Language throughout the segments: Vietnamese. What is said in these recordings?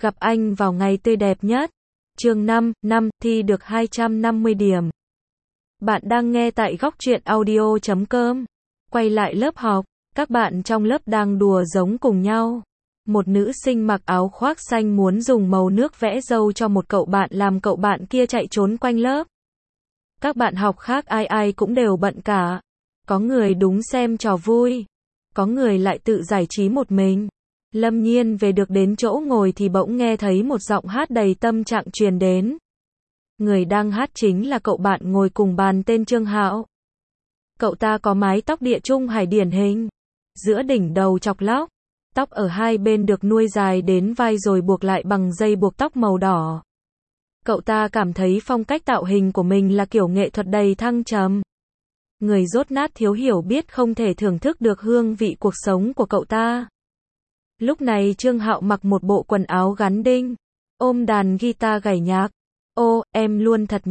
Gặp anh vào ngày tươi đẹp nhất. Chương 5, thi được 250 điểm. Bạn đang nghe tại góc truyện audio.com. Quay lại lớp học, các bạn trong lớp đang đùa giống cùng nhau. Một nữ sinh mặc áo khoác xanh muốn dùng màu nước vẽ râu cho một cậu bạn làm cậu bạn kia chạy trốn quanh lớp. Các bạn học khác ai ai cũng đều bận cả. Có người đúng xem trò vui, có người lại tự giải trí một mình. Lâm Nhiên về được đến chỗ ngồi thì bỗng nghe thấy một giọng hát đầy tâm trạng truyền đến. Người đang hát chính là cậu bạn ngồi cùng bàn tên Trương Hạo. Cậu ta có mái tóc địa trung hải điển hình, giữa đỉnh đầu chọc lóc, tóc ở hai bên được nuôi dài đến vai rồi buộc lại bằng dây buộc tóc màu đỏ. Cậu ta cảm thấy phong cách tạo hình của mình là kiểu nghệ thuật đầy thăng trầm. Người dốt nát thiếu hiểu biết không thể thưởng thức được hương vị cuộc sống của cậu ta. Lúc này Trương Hạo mặc một bộ quần áo gắn đinh, ôm đàn guitar gảy nhạc. Ô, em luôn thật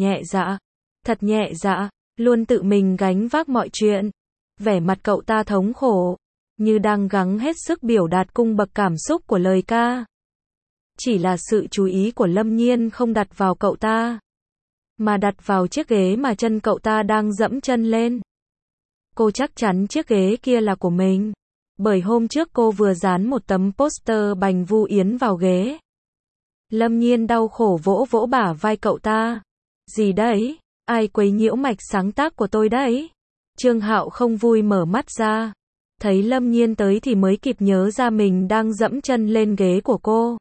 nhẹ dạ, luôn tự mình gánh vác mọi chuyện. Vẻ mặt cậu ta thống khổ, như đang gắng hết sức biểu đạt cung bậc cảm xúc của lời ca. Chỉ là sự chú ý của Lâm Nhiên không đặt vào cậu ta, mà đặt vào chiếc ghế mà chân cậu ta đang dẫm chân lên. Cô chắc chắn chiếc ghế kia là của mình, bởi hôm trước cô vừa dán một tấm poster Bành Vu Yến vào ghế. Lâm Nhiên đau khổ vỗ vỗ bả vai cậu ta. Gì đấy? Ai quấy nhiễu mạch sáng tác của tôi đấy? Trương Hạo không vui mở mắt ra. Thấy Lâm Nhiên tới thì mới kịp nhớ ra mình đang dẫm chân lên ghế của cô.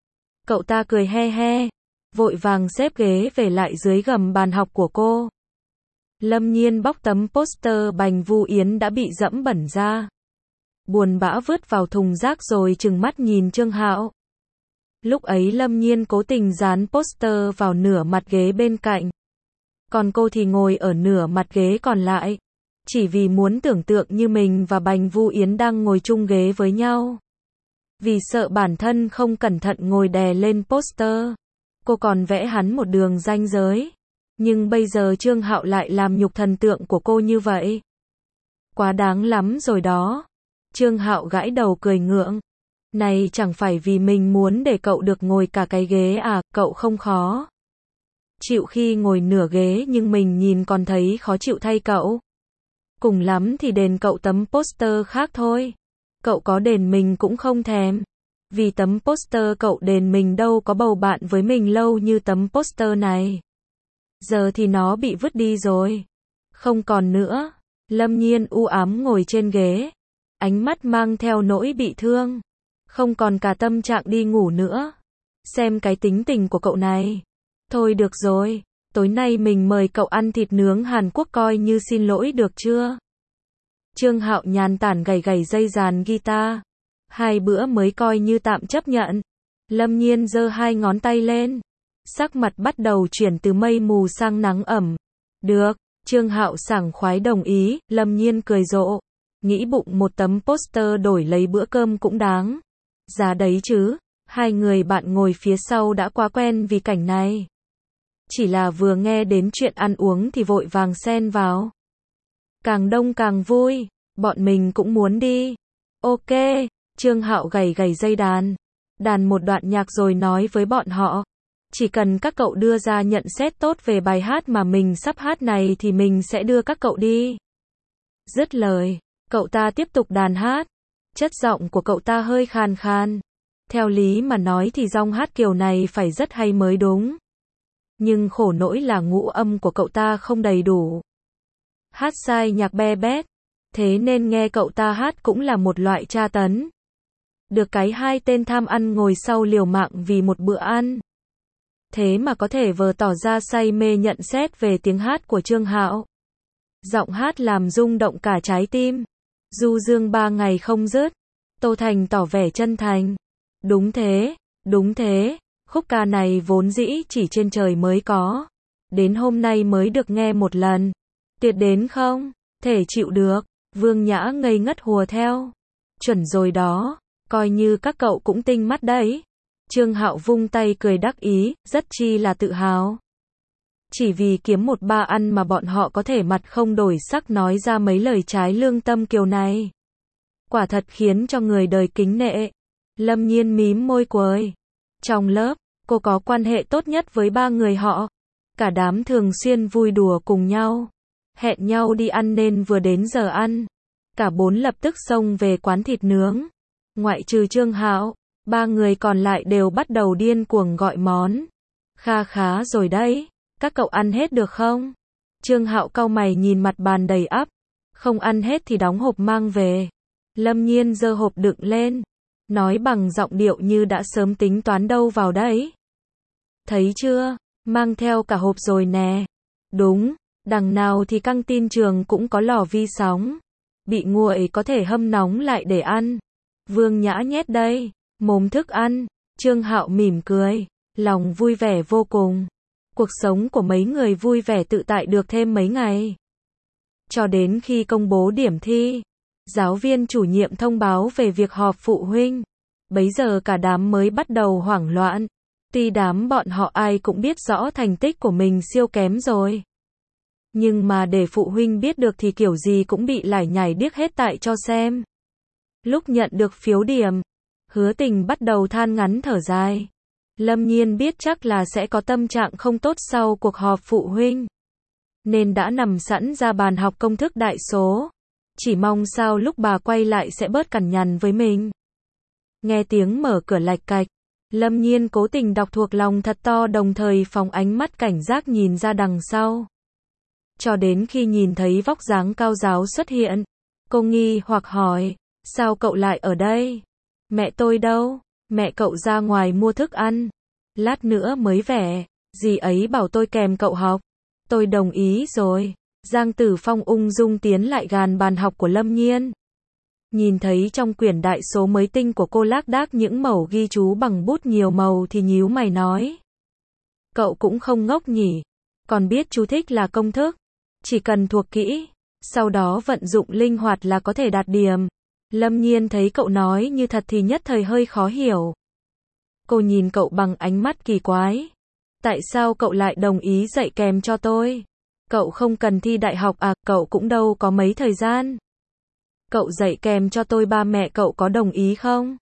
Cậu ta cười he he, vội vàng xếp ghế về lại dưới gầm bàn học của cô. Lâm Nhiên bóc tấm poster Bành Vu Yến đã bị dẫm bẩn ra. Buồn bã vứt vào thùng rác rồi trừng mắt nhìn Trương Hạo. Lúc ấy Lâm Nhiên cố tình dán poster vào nửa mặt ghế bên cạnh. Còn cô thì ngồi ở nửa mặt ghế còn lại. Chỉ vì muốn tưởng tượng như mình và Bành Vu Yến đang ngồi chung ghế với nhau. Vì sợ bản thân không cẩn thận ngồi đè lên poster, cô còn vẽ hắn một đường ranh giới. Nhưng bây giờ Trương Hạo lại làm nhục thần tượng của cô như vậy. Quá đáng lắm rồi đó. Trương Hạo gãi đầu cười ngượng. Này chẳng phải vì mình muốn để cậu được ngồi cả cái ghế à, cậu không khó chịu khi ngồi nửa ghế nhưng mình nhìn còn thấy khó chịu thay cậu. Cùng lắm thì đền cậu tấm poster khác thôi. Cậu có đền mình cũng không thèm. Vì tấm poster cậu đền mình đâu có bầu bạn với mình lâu như tấm poster này. Giờ thì nó bị vứt đi rồi. Không còn nữa. Lâm Nhiên u ám ngồi trên ghế, ánh mắt mang theo nỗi bị thương. Không còn cả tâm trạng đi ngủ nữa. Xem cái tính tình của cậu này. Thôi được rồi, tối nay mình mời cậu ăn thịt nướng Hàn Quốc coi như xin lỗi được chưa? Trương Hạo nhàn tản gảy gảy dây dàn guitar. 2 bữa mới coi như tạm chấp nhận. Lâm Nhiên giơ 2 ngón tay lên. Sắc mặt bắt đầu chuyển từ mây mù sang nắng ẩm. Được, Trương Hạo sảng khoái đồng ý. Lâm Nhiên cười rộ. Nghĩ bụng một tấm poster đổi lấy bữa cơm cũng đáng giá đấy chứ. 2 người bạn ngồi phía sau đã quá quen vì cảnh này. Chỉ là vừa nghe đến chuyện ăn uống thì vội vàng xen vào. Càng đông càng vui, bọn mình cũng muốn đi. Ok, Trương Hạo gảy gảy dây đàn. Đàn một đoạn nhạc rồi nói với bọn họ. Chỉ cần các cậu đưa ra nhận xét tốt về bài hát mà mình sắp hát này thì mình sẽ đưa các cậu đi. Dứt lời, cậu ta tiếp tục đàn hát. Chất giọng của cậu ta hơi khàn khàn. Theo lý mà nói thì giọng hát kiểu này phải rất hay mới đúng. Nhưng khổ nỗi là ngũ âm của cậu ta không đầy đủ. Hát sai nhạc be bét. Thế nên nghe cậu ta hát cũng là một loại tra tấn. Được cái 2 tên tham ăn ngồi sau liều mạng vì một bữa ăn. Thế mà có thể vờ tỏ ra say mê nhận xét về tiếng hát của Trương Hạo. Giọng hát làm rung động cả trái tim. Du dương 3 ngày không dứt. Tô Thành tỏ vẻ chân thành. Đúng thế, khúc ca này vốn dĩ chỉ trên trời mới có. Đến hôm nay mới được nghe một lần. Tuyệt đến không? Thể chịu được. Vương Nhã ngây ngất hùa theo. Chuẩn rồi đó, coi như các cậu cũng tinh mắt đấy. Trương Hạo vung tay cười đắc ý, rất chi là tự hào. Chỉ vì kiếm một ba ăn mà bọn họ có thể mặt không đổi sắc nói ra mấy lời trái lương tâm kiểu này. Quả thật khiến cho người đời kính nể. Lâm Nhiên mím môi cười. Trong lớp, cô có quan hệ tốt nhất với ba người họ. Cả đám thường xuyên vui đùa cùng nhau. Hẹn nhau đi ăn nên vừa đến giờ ăn. Cả bốn lập tức xông về quán thịt nướng. Ngoại trừ Trương Hạo, ba người còn lại đều bắt đầu điên cuồng gọi món. Kha khá rồi đấy, các cậu ăn hết được không? Trương Hạo cau mày nhìn mặt bàn đầy ắp. Không ăn hết thì đóng hộp mang về. Lâm Nhiên giơ hộp đựng lên, nói bằng giọng điệu như đã sớm tính toán đâu vào đấy. Thấy chưa, mang theo cả hộp rồi nè. Đúng, đằng nào thì căng tin trường cũng có lò vi sóng. Bị nguội có thể hâm nóng lại để ăn. Vương Nhã nhét đây, mồm thức ăn. Trương Hạo mỉm cười, lòng vui vẻ vô cùng. Cuộc sống của mấy người vui vẻ tự tại được thêm mấy ngày. Cho đến khi công bố điểm thi, giáo viên chủ nhiệm thông báo về việc họp phụ huynh. Bấy giờ cả đám mới bắt đầu hoảng loạn. Tuy đám bọn họ ai cũng biết rõ thành tích của mình siêu kém rồi. Nhưng mà để phụ huynh biết được thì kiểu gì cũng bị lải nhải điếc hết tại cho xem. Lúc nhận được phiếu điểm, Hứa Tình bắt đầu than ngắn thở dài. Lâm Nhiên biết chắc là sẽ có tâm trạng không tốt sau cuộc họp phụ huynh, nên đã nằm sẵn ra bàn học công thức đại số. Chỉ mong sao lúc bà quay lại sẽ bớt cằn nhằn với mình. Nghe tiếng mở cửa lạch cạch, Lâm Nhiên cố tình đọc thuộc lòng thật to, đồng thời phóng ánh mắt cảnh giác nhìn ra đằng sau. Cho đến khi nhìn thấy vóc dáng cao giáo xuất hiện, cô nghi hoặc hỏi, sao cậu lại ở đây? Mẹ tôi đâu? Mẹ cậu ra ngoài mua thức ăn. Lát nữa mới về, dì ấy bảo tôi kèm cậu học. Tôi đồng ý rồi. Giang Tử Phong ung dung tiến lại gần bàn học của Lâm Nhiên. Nhìn thấy trong quyển đại số mới tinh của cô lác đác những mẩu ghi chú bằng bút nhiều màu thì nhíu mày nói. Cậu cũng không ngốc nhỉ. Còn biết chú thích là công thức. Chỉ cần thuộc kỹ, sau đó vận dụng linh hoạt là có thể đạt điểm. Lâm Nhiên thấy cậu nói như thật thì nhất thời hơi khó hiểu. Cô nhìn cậu bằng ánh mắt kỳ quái. Tại sao cậu lại đồng ý dạy kèm cho tôi? Cậu không cần thi đại học à, cậu cũng đâu có mấy thời gian. Cậu dạy kèm cho tôi, ba mẹ cậu có đồng ý không?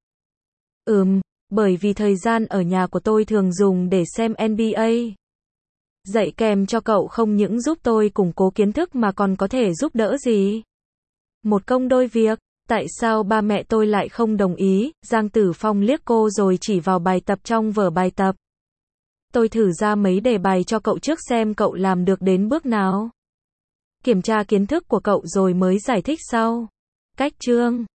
Bởi vì thời gian ở nhà của tôi thường dùng để xem NBA. Dạy kèm cho cậu không những giúp tôi củng cố kiến thức mà còn có thể giúp đỡ gì? Một công đôi việc. Tại sao ba mẹ tôi lại không đồng ý? Giang Tử Phong liếc cô rồi chỉ vào bài tập trong vở bài tập. Tôi thử ra mấy đề bài cho cậu trước xem cậu làm được đến bước nào. Kiểm tra kiến thức của cậu rồi mới giải thích sau. Cách chương